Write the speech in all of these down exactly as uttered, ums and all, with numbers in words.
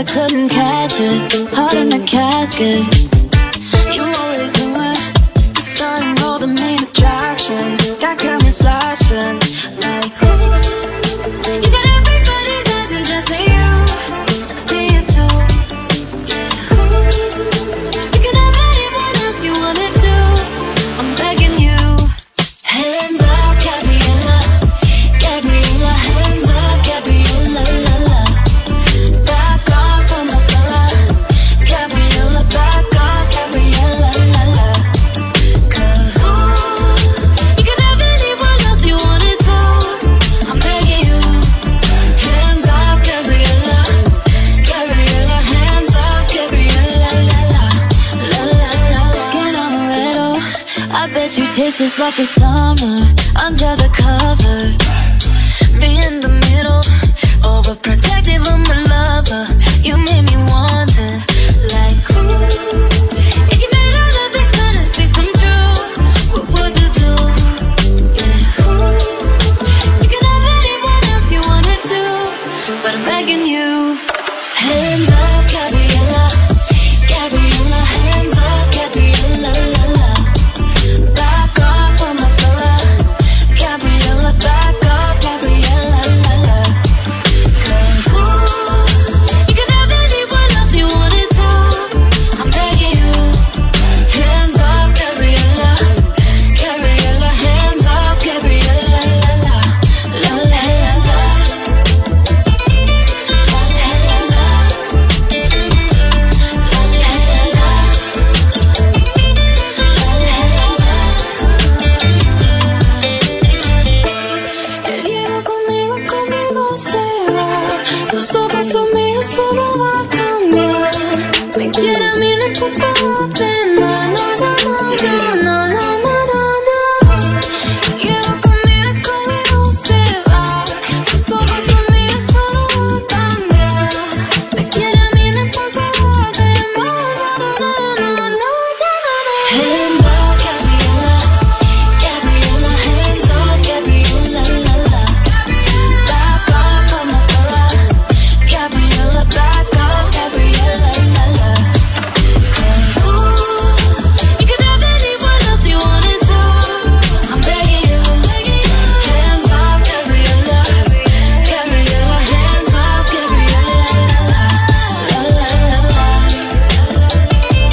I couldn't catch it. Heart in the casket. You always knew it. The sun and all the main attraction. Got cameras flashing like, ooh. You got everybody's eyes and just you. I see it too. Yeah, ooh. You can have anyone else you wanna do. I'm begging you. Hands up, Gabriella. Gabriella, hands up, Gabriella, la la. Back off from my fella. Gabriella, back off, Gabriella, la la. Cause ooh, you can have anyone else you wanna do. I'm begging you. Hands off, Gabriella. Gabriella, hands off, Gabriella, la la. La la la. Skin amaretto. I bet you taste just like the summer under the cover. Me in the middle, overprotective of my lover. You made me wonder, like, ooh, if you made all of these fantasies come true, what would you do? Yeah, ooh, you can have anyone else you wanna do, but I'm begging you. Hands up, Gabriella. Gabriella, hands up, Gabriella, la la. Back off from my fella. Gabriella, back off, Gabriella, la la. Cause ooh, you can have anyone else you wanna do. I'm begging you. Hands off, Gabriella. Gabriella, hands off, Gabriella, la la. La la, hands up. La la, hands up. La la, hands up. La la, hands up. El hielo conmigo, conmigo se va. Sus ojos son míos, solo va a cambiar. Me quiere a mí, no importa los demás. No, no, no, no, no, no, no, no. El hielo conmigo, conmigo se va. Sus ojos son míos, solo va a cambiar. Me quiere a mí, no importa los demás. No, no, no, no, no, no, no. Hands up, Gabriella. Gabriella, hands up, Gabriella, la la. Back off from my fella. Gabriella, back off, Gabriella, la la. Cause ooh, you can have anyone else you wanna do. I'm begging you. Hands off, Gabriella. Gabriella, hands off, Gabriella, la la. La la la la. La la la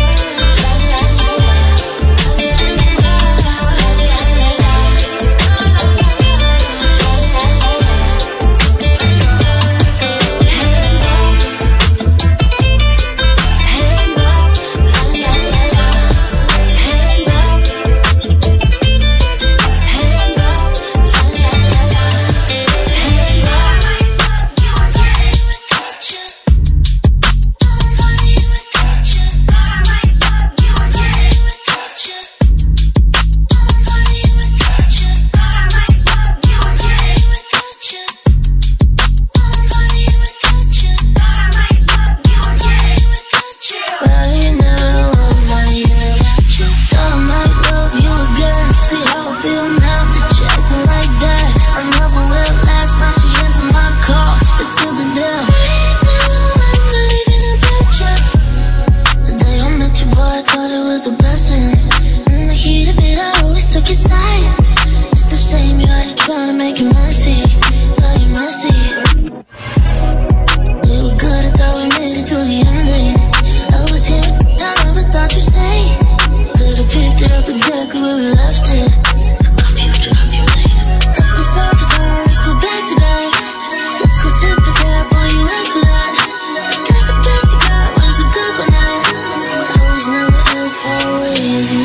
right now, I'm not here with you. Thought I might love you again. See how I feel now that you're acting like that. I never will last, now she answered my call. It's still the deal. Right now, I'm not even a picture. The day I met you, boy, I thought it was a blessing. In the heat of it, I always took your side. It's the shame you had to try to make it messy, but you're messy. We were good, I thought we made it through the ending. I was here, I never thought you'd say. Could've picked it up exactly where we left it. Took off you, drop you later. Let's go surface on, let's go back to back. Let's go tip for tap, all you asked for that. Guess the best you got was a good one. I was never as far away as you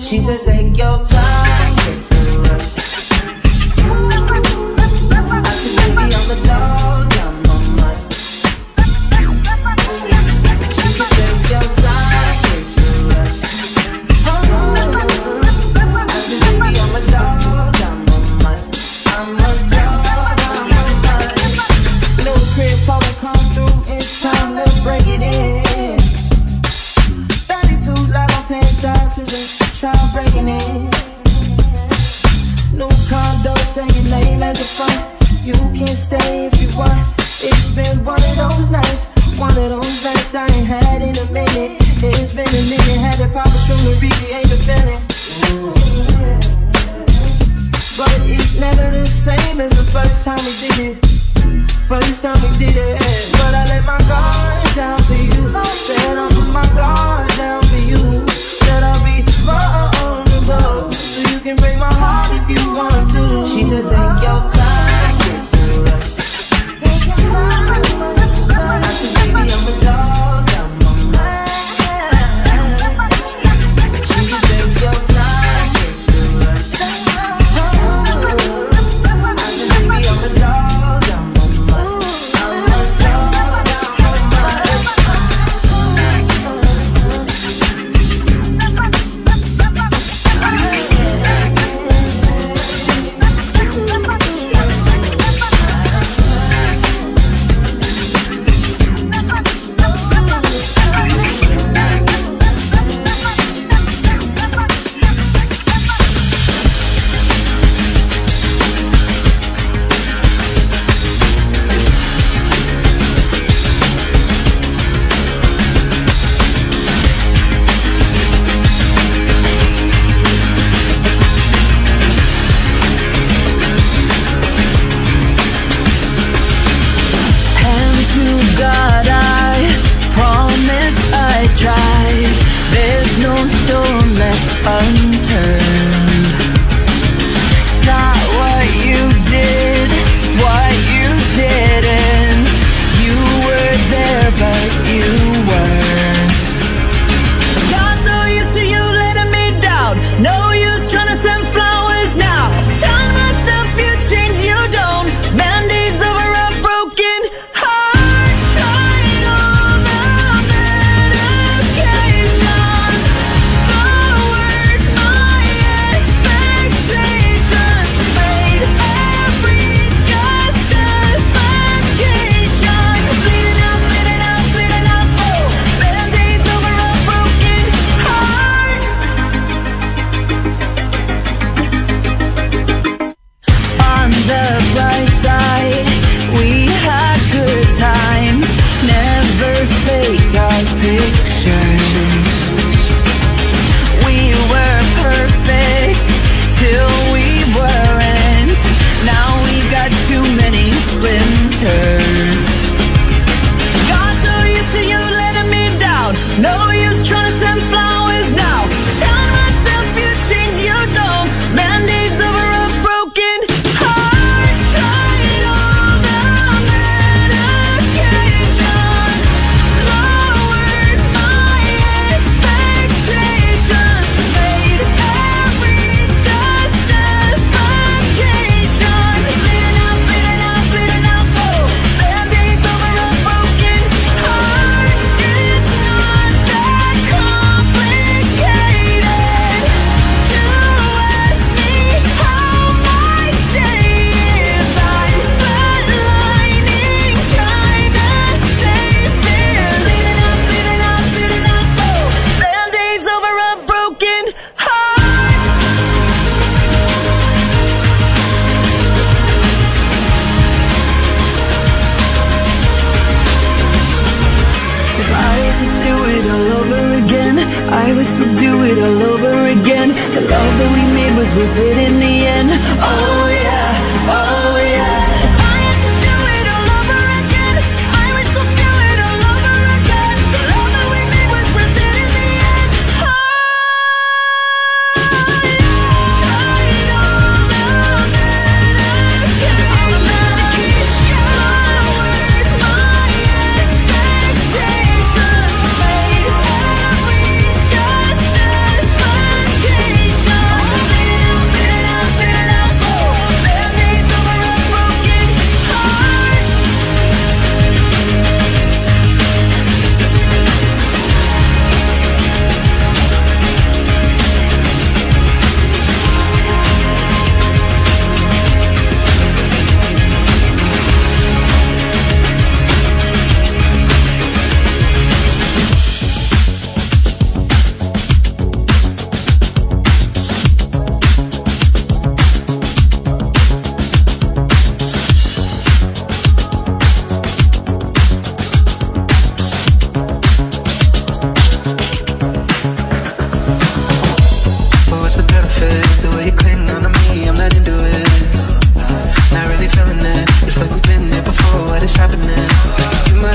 She said take your time, it's a rush. I said baby I'm the dog, I'm on my. She said take your time, it's a rush. I said baby I'm a dog, I'm on my. I'm a dog, I'm on my. Little crib talking come through, it's time to break it in. thirty-two like my pants size, cause I'm trying breaking in. New condo, say your name at the front. You can stay if you want. It's been one of those nights, one of those nights I ain't had in a minute. It's been a minute, had to pop a tune to recreate the feeling. But it's never the same as the first time we did it. First time we did it. But I let my guard down for you. Said I'll put my guard down for you. Said I'll be vulnerable, so you can break my heart if you want to. She said take your time, it's a rush. Take your time. I said baby I'm a dog, I'm a man. She said take your time, it's a rush. I said baby I'm a dog, I'm a man. I'm a dog, I'm a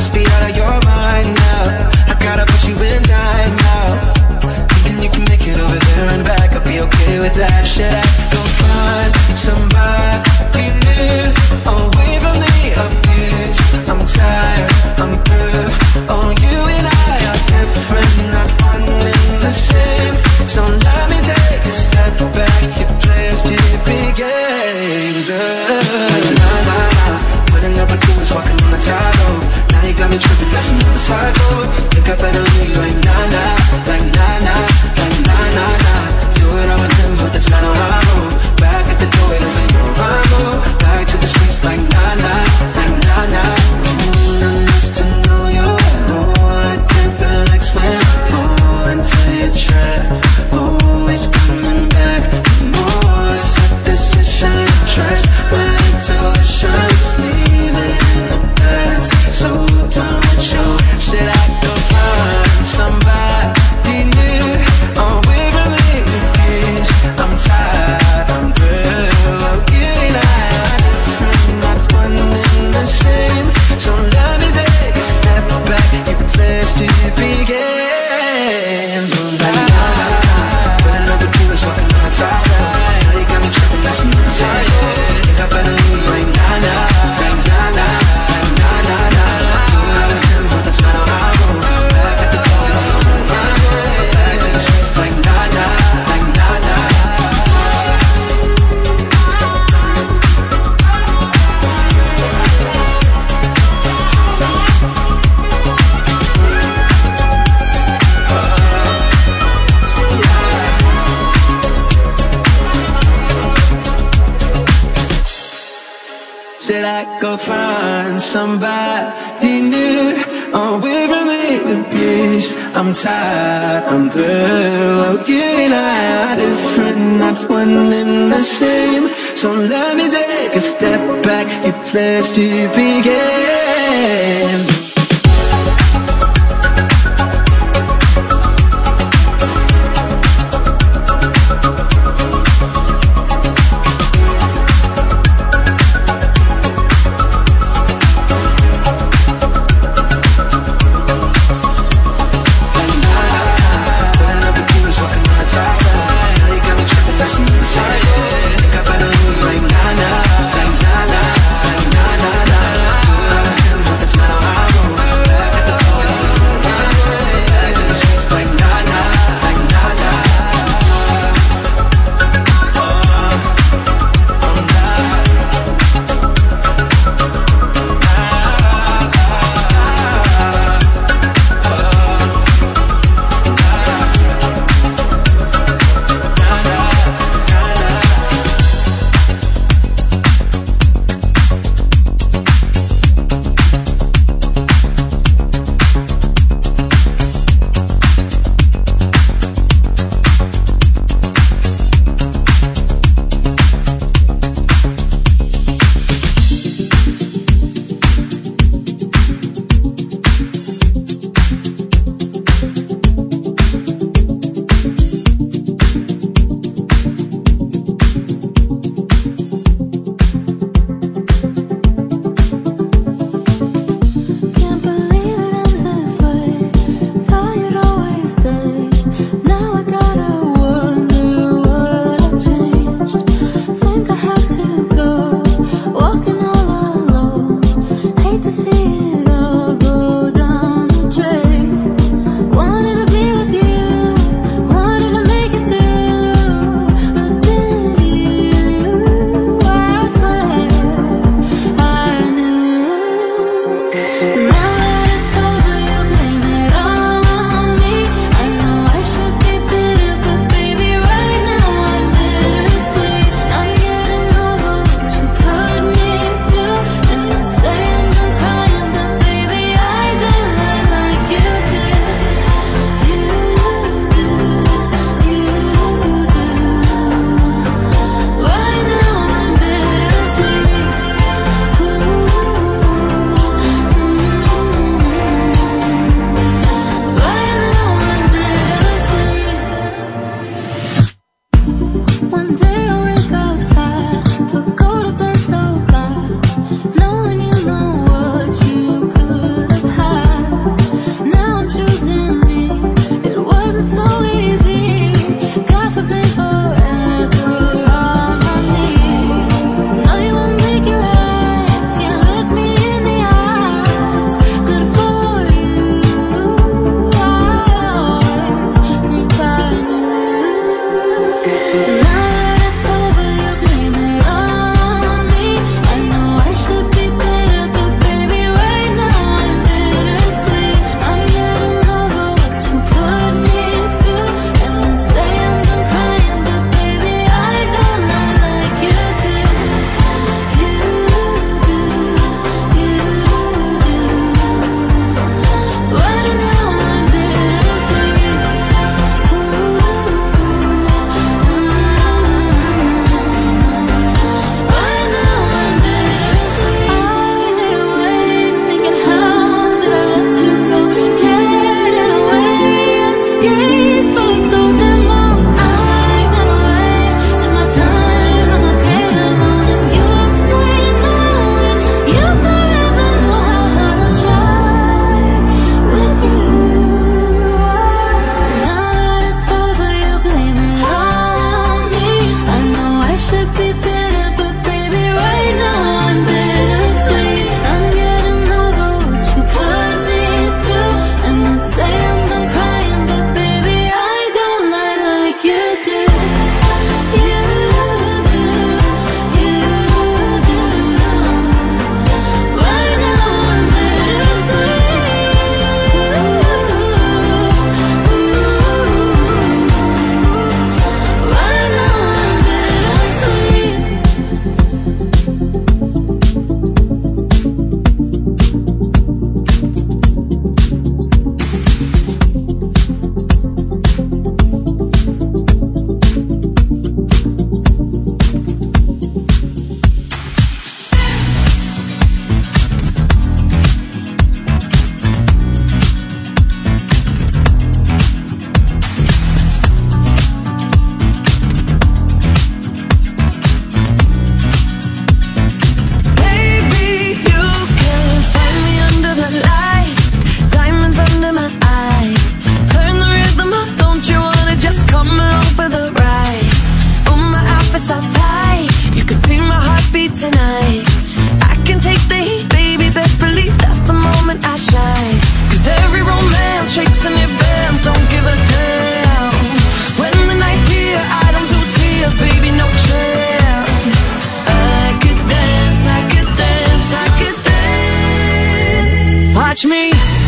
must be out of your mind now. I gotta put you in time now. Thinking you can make it over there and back, I'll be okay with that. Should I go find somebody new, away from the abuse? I'm tired, I'm through. Oh, you and I are different, not one and the same. So let me take a step back. You play stupid games. Uh, nah, nah, nah. What I never do is walking on the tightrope. Now you got me tripping, that's another cycle. Think I better leave you like nah, nah, like nah, nah, like nah, nah, nah. Do it all with them, but that's not how I roll. Back at the door, waiting for your arrival. Back to the streets like nah, nah, like nah, nah. Ooh, I used to know you. Oh, I can't relax when I fall into your trap. Always coming back. More set decision, trash my intuition. Just leave it in the past. So done with you. Should I go find somebody new? Away from the abuse. I'm tired, I'm through. You and I are different, not one and the same. So let me take a step back. You play stupid games. Oh, nah, nah, nah. What I never do is walking on the top side. Now you got me tripping, that's another side. Think I better leave you like nah, nah, like nah, nah, like nah, nah, nah. Do it all with him, but that's not how I roll. Back at the door, back to the streets like nah, nah, like nah, nah. Should I go find somebody new, away from the abuse? I'm tired, I'm through. Oh, you and I are different, not one and the same. So let me take a step back. You play stupid games. Nah, nah, nah, nah, nah, nah, nah. Do it all with him, but that's not how I gate for so damn long. I got away, took my time, I'm okay alone, and you stay knowing you forever know how hard I try with you. Now that it's over, you blame it all on me. I know I should be better, but baby, right now I'm bittersweet. I'm getting over what you put me through, and I'd say I'm done crying, but baby, I don't lie like you do. You do, you do. Right now I'm bittersweet. Right now I'm bittersweet. Baby, you can find me under the lights, diamonds under my eyes. Turn the rhythm up, don't you wanna just come along for the ride? Oh, my outfit's all tight, you can see my heartbeat tonight. I can take the heat, baby, best believe that's the moment I shine. Cause every romance shakes and it bends, don't give a damn. When the night's here, I don't do tears, baby, no chance. I could dance, I could dance, I could dance. Watch me